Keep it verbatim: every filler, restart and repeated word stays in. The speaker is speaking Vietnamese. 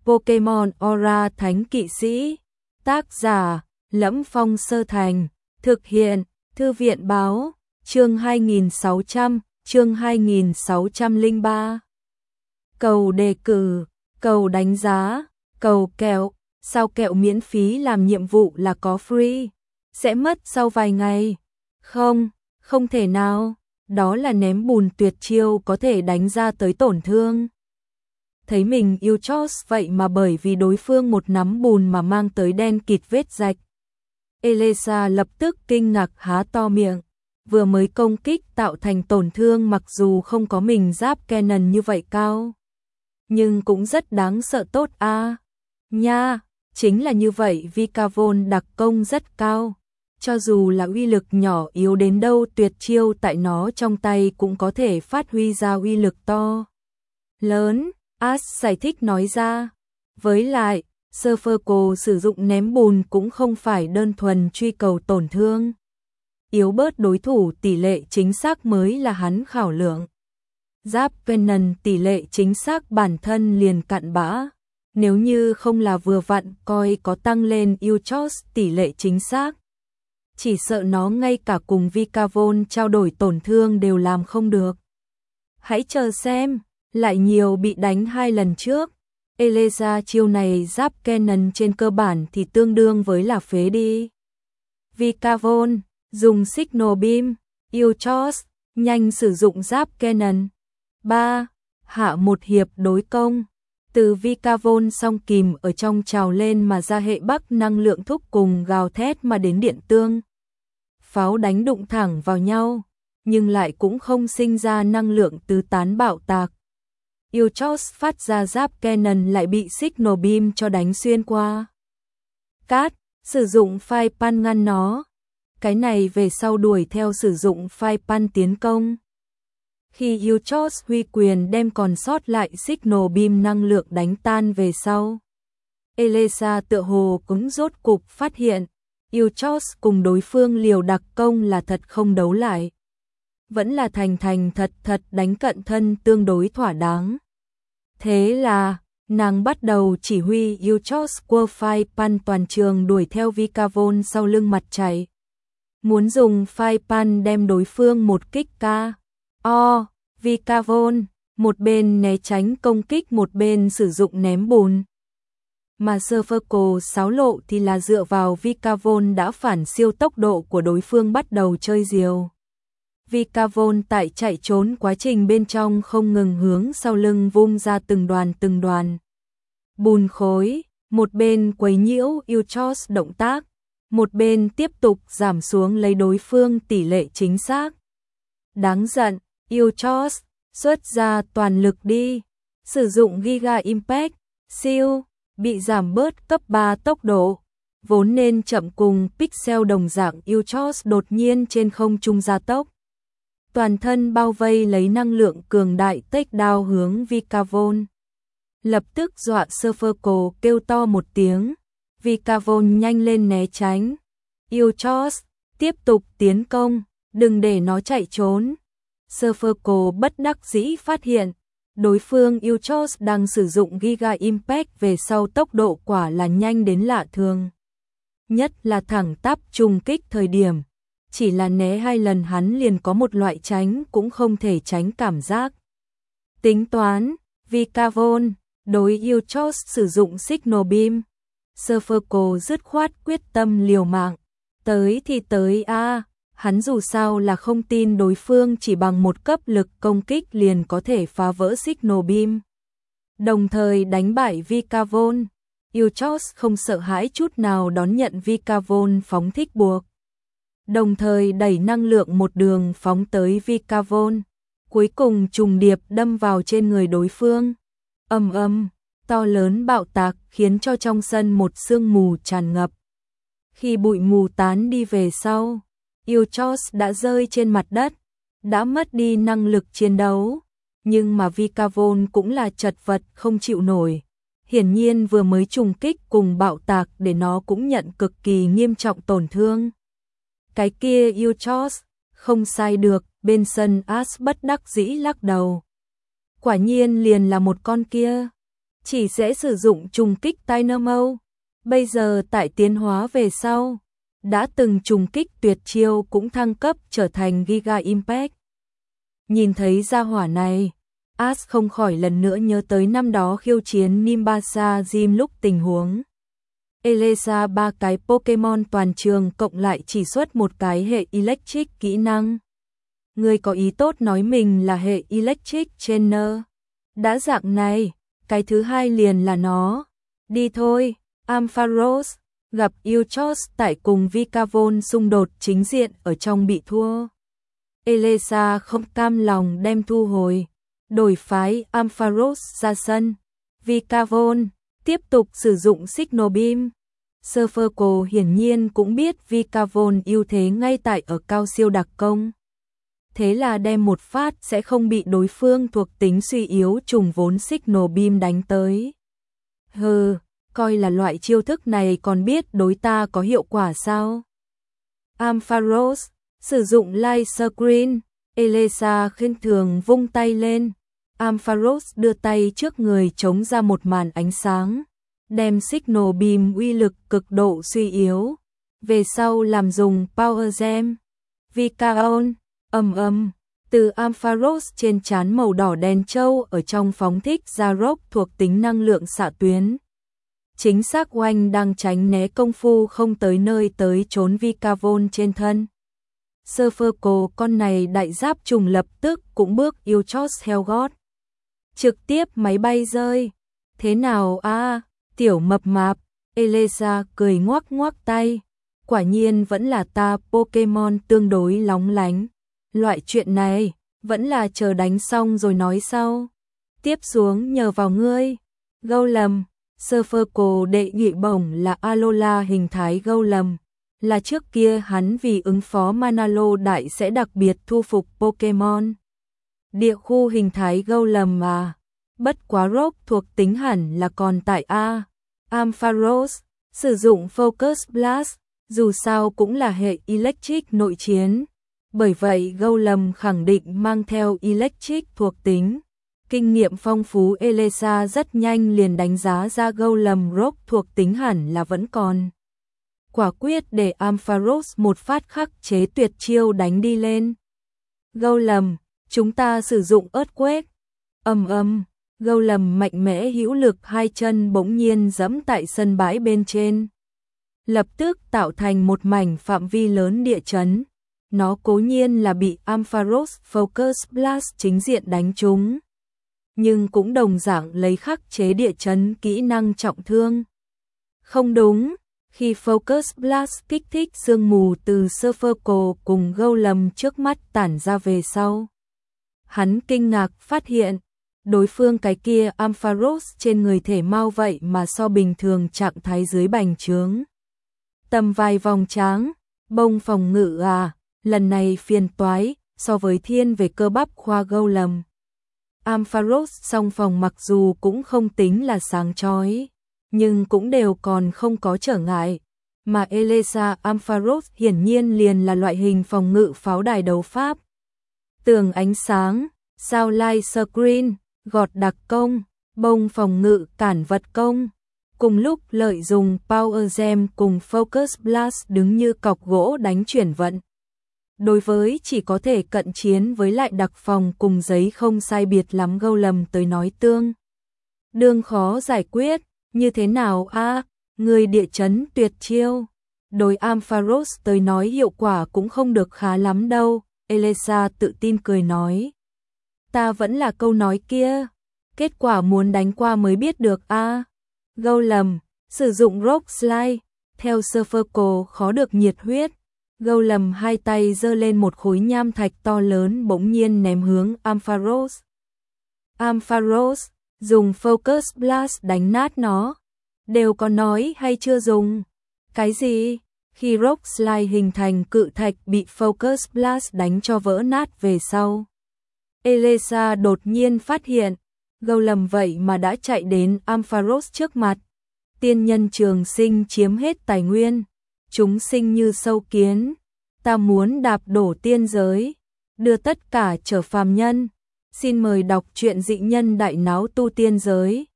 Pokemon Aura Thánh Kỵ Sĩ. Tác giả: Lẫm Phong Sơ Thành. Thực hiện: Thư viện Báo. Chương hai nghìn sáu trăm, chương hai nghìn sáu trăm lẻ ba. Cầu đề cử, cầu đánh giá, cầu kẹo. Sao kẹo miễn phí làm nhiệm vụ là có free? Sẽ mất sau vài ngày. Không, không thể nào. Đó là ném bùn tuyệt chiêu có thể đánh ra tới tổn thương. Thấy mình yêu Chos vậy mà bởi vì đối phương một nắm bùn mà mang tới đen kịt vết rạch. Elesa lập tức kinh ngạc há to miệng. Vừa mới công kích tạo thành tổn thương mặc dù không có mình giáp Cannon như vậy cao. Nhưng cũng rất đáng sợ tốt a à. Nha, chính là như vậy Vikavon đặc công rất cao. Cho dù là uy lực nhỏ yếu đến đâu tuyệt chiêu tại nó trong tay cũng có thể phát huy ra uy lực to lớn, Ash giải thích nói ra. Với lại, Surferco sử dụng ném bùn cũng không phải đơn thuần truy cầu tổn thương. Yếu bớt đối thủ tỷ lệ chính xác mới là hắn khảo lượng. Giáp Venom tỷ lệ chính xác bản thân liền cặn bã. Nếu như không là vừa vặn coi có tăng lên Euchos tỷ lệ chính xác. Chỉ sợ nó ngay cả cùng Vikavon trao đổi tổn thương đều làm không được. Hãy chờ xem, lại nhiều bị đánh hai lần trước. Elesa chiêu này giáp Cannon trên cơ bản thì tương đương với là phế đi. Vikavon, dùng Signal Beam, Euchos, nhanh sử dụng giáp Cannon. ba. Hạ một hiệp đối công. Từ Vikavon song kìm ở trong trào lên mà ra hệ bắc năng lượng thúc cùng gào thét mà đến điện tương. Pháo đánh đụng thẳng vào nhau, nhưng lại cũng không sinh ra năng lượng tứ tán bạo tạc. Euchos phát ra giáp Cannon lại bị Signal Beam cho đánh xuyên qua. Cát, sử dụng Fire Punch ngăn nó. Cái này về sau đuổi theo sử dụng Fire Punch tiến công. Khi Euchos huy quyền đem còn sót lại Signal Beam năng lượng đánh tan về sau. Elesa tựa hồ cũng rốt cục phát hiện, Euchos cùng đối phương liều đặc công là thật không đấu lại. Vẫn là thành thành thật thật đánh cận thân tương đối thỏa đáng. Thế là, nàng bắt đầu chỉ huy Euchos quơ Fire Punch toàn trường đuổi theo Vikavon sau lưng mặt chạy. Muốn dùng Fire Punch đem đối phương một kích ca. O, Vikavon, một bên né tránh công kích một bên sử dụng ném bùn. Mà Surferco xáo lộ thì là dựa vào Vikavon đã phản siêu tốc độ của đối phương bắt đầu chơi diều. Vikavon tại chạy trốn quá trình bên trong không ngừng hướng sau lưng vung ra từng đoàn từng đoàn bùn khối, một bên quấy nhiễu Euchos động tác, một bên tiếp tục giảm xuống lấy đối phương tỷ lệ chính xác. Đáng giận, Euchos, xuất ra toàn lực đi, sử dụng Giga Impact, siêu, bị giảm bớt cấp ba tốc độ, vốn nên chậm cùng pixel đồng dạng Euchos đột nhiên trên không trung gia tốc. Toàn thân bao vây lấy năng lượng cường đại takedown hướng Vikavon. Lập tức dọa Surferco kêu to một tiếng, Vikavon nhanh lên né tránh. Euchos, tiếp tục tiến công, đừng để nó chạy trốn. Surferco bất đắc dĩ phát hiện, đối phương Euchos đang sử dụng Giga Impact về sau tốc độ quả là nhanh đến lạ thường. Nhất là thẳng tắp trùng kích thời điểm, chỉ là né hai lần hắn liền có một loại tránh cũng không thể tránh cảm giác. Tính toán, Vikavon, đối Euchos sử dụng Signal Beam. Surferco dứt khoát quyết tâm liều mạng, tới thì tới a. À. Hắn dù sao là không tin đối phương chỉ bằng một cấp lực công kích liền có thể phá vỡ Signal Beam. Đồng thời đánh bại Vikavon, Euchos không sợ hãi chút nào đón nhận Vikavon phóng thích buộc. Đồng thời đẩy năng lượng một đường phóng tới Vikavon, cuối cùng trùng điệp đâm vào trên người đối phương. Ầm ầm, to lớn bạo tạc khiến cho trong sân một sương mù tràn ngập. Khi bụi mù tán đi về sau, Euchos đã rơi trên mặt đất, đã mất đi năng lực chiến đấu, nhưng mà Vikavon cũng là chật vật không chịu nổi. Hiển nhiên vừa mới trùng kích cùng bạo tạc để nó cũng nhận cực kỳ nghiêm trọng tổn thương. Cái kia Euchos, không sai được, bên sân Ash bất đắc dĩ lắc đầu. Quả nhiên liền là một con kia. chỉ sẽ sử dụng trùng kích Dynamo. Bây giờ tại tiến hóa về sau, đã từng trùng kích tuyệt chiêu cũng thăng cấp trở thành Giga Impact. Nhìn thấy gia hỏa này, Ash không khỏi lần nữa nhớ tới năm đó khiêu chiến Nimbasa Gym lúc tình huống. Elesa ba cái Pokemon toàn trường cộng lại chỉ xuất một cái hệ Electric kỹ năng. Người có ý tốt nói mình là hệ Electric Trainer. Đã dạng này, cái thứ hai liền là nó. Đi thôi, Ampharos gặp Euchos tại cùng Vikavon xung đột chính diện ở trong bị thua. Elesa không cam lòng đem thu hồi, đổi phái Ampharos ra sân. Vikavon tiếp tục sử dụng Signal Beam. Serverco hiển nhiên cũng biết Vikavon ưu thế ngay tại ở cao siêu đặc công. Thế là đem một phát sẽ không bị đối phương thuộc tính suy yếu trùng vốn Signal Beam đánh tới. Hừ, coi là loại chiêu thức này còn biết đối ta có hiệu quả sao? Ampharos sử dụng Light Screen. Elesa khinh thường vung tay lên. Ampharos đưa tay trước người chống ra một màn ánh sáng, đem Signal Beam uy lực cực độ suy yếu, về sau làm dùng Power Gem. Vikaon, ầm ầm, từ Ampharos trên trán màu đỏ đen trâu ở trong phóng thích ra rock thuộc tính năng lượng xạ tuyến. Chính xác oanh đang tránh né công phu không tới nơi tới trốn Vikavon trên thân. Serverco con này đại giáp trùng lập tức cũng bước Euchos theo gót. Trực tiếp máy bay rơi. Thế nào a à, tiểu mập mạp, Elesa cười ngoắc ngoắc tay. Quả nhiên vẫn là ta Pokemon tương đối lóng lánh. Loại chuyện này, vẫn là chờ đánh xong rồi nói sau. Tiếp xuống nhờ vào ngươi. Golem, Serverco đệ nhị bổng là Alola hình thái Golem. Là trước kia hắn vì ứng phó Manalo đại sẽ đặc biệt thu phục Pokemon. Địa khu hình thái Golem mà. Bất quá rock thuộc tính hẳn là còn tại A. Ampharos, sử dụng Focus Blast, dù sao cũng là hệ Electric nội chiến. Bởi vậy Golem khẳng định mang theo Electric thuộc tính. Kinh nghiệm phong phú Elesa rất nhanh liền đánh giá ra Golem rock thuộc tính hẳn là vẫn còn. Quả quyết để Ampharos một phát khắc chế tuyệt chiêu đánh đi lên. Golem, chúng ta sử dụng Earthquake. Ầm ầm, Golem mạnh mẽ hữu lực hai chân bỗng nhiên giẫm tại sân bãi bên trên. Lập tức tạo thành một mảnh phạm vi lớn địa chấn. Nó cố nhiên là bị Ampharos Focus Blast chính diện đánh trúng, nhưng cũng đồng dạng lấy khắc chế địa chấn kỹ năng trọng thương. Không đúng, khi Focus Blast kích thích sương mù từ Serverco cùng Golem trước mắt tản ra về sau. Hắn kinh ngạc phát hiện, đối phương cái kia Ampharos trên người thể mau vậy mà so bình thường trạng thái dưới bành trướng. Tầm vài vòng tráng, bông phòng ngự à, lần này phiền toái, so với thiên về cơ bắp khoa Golem. Ampharos song phòng mặc dù cũng không tính là sáng chói, nhưng cũng đều còn không có trở ngại. Mà Elesa Ampharos hiển nhiên liền là loại hình phòng ngự pháo đài đấu pháp. Tường ánh sáng, sao Light Screen, gọt đặc công, bông phòng ngự cản vật công. Cùng lúc lợi dùng Power Gem cùng Focus Blast đứng như cọc gỗ đánh chuyển vận. Đối với chỉ có thể cận chiến với lại đặc phòng cùng giấy không sai biệt lắm Golem tới nói tương đương khó giải quyết, như thế nào a à, người địa chấn tuyệt chiêu. Đối Ampharos tới nói hiệu quả cũng không được khá lắm đâu, Elesa tự tin cười nói. Ta vẫn là câu nói kia, kết quả muốn đánh qua mới biết được a à. Golem, sử dụng Rock Slide, theo Serverco khó được nhiệt huyết. Golem hai tay giơ lên một khối nham thạch to lớn bỗng nhiên ném hướng Ampharos. Ampharos, dùng Focus Blast đánh nát nó. Đều có nói hay chưa dùng? Cái gì? Khi Rock Slide hình thành cự thạch bị Focus Blast đánh cho vỡ nát về sau. Elesa đột nhiên phát hiện, Golem vậy mà đã chạy đến Ampharos trước mặt. Tiên nhân trường sinh chiếm hết tài nguyên. Chúng sinh như sâu kiến, ta muốn đạp đổ tiên giới, đưa tất cả trở phàm nhân. Xin mời đọc truyện dị nhân đại náo tu tiên giới.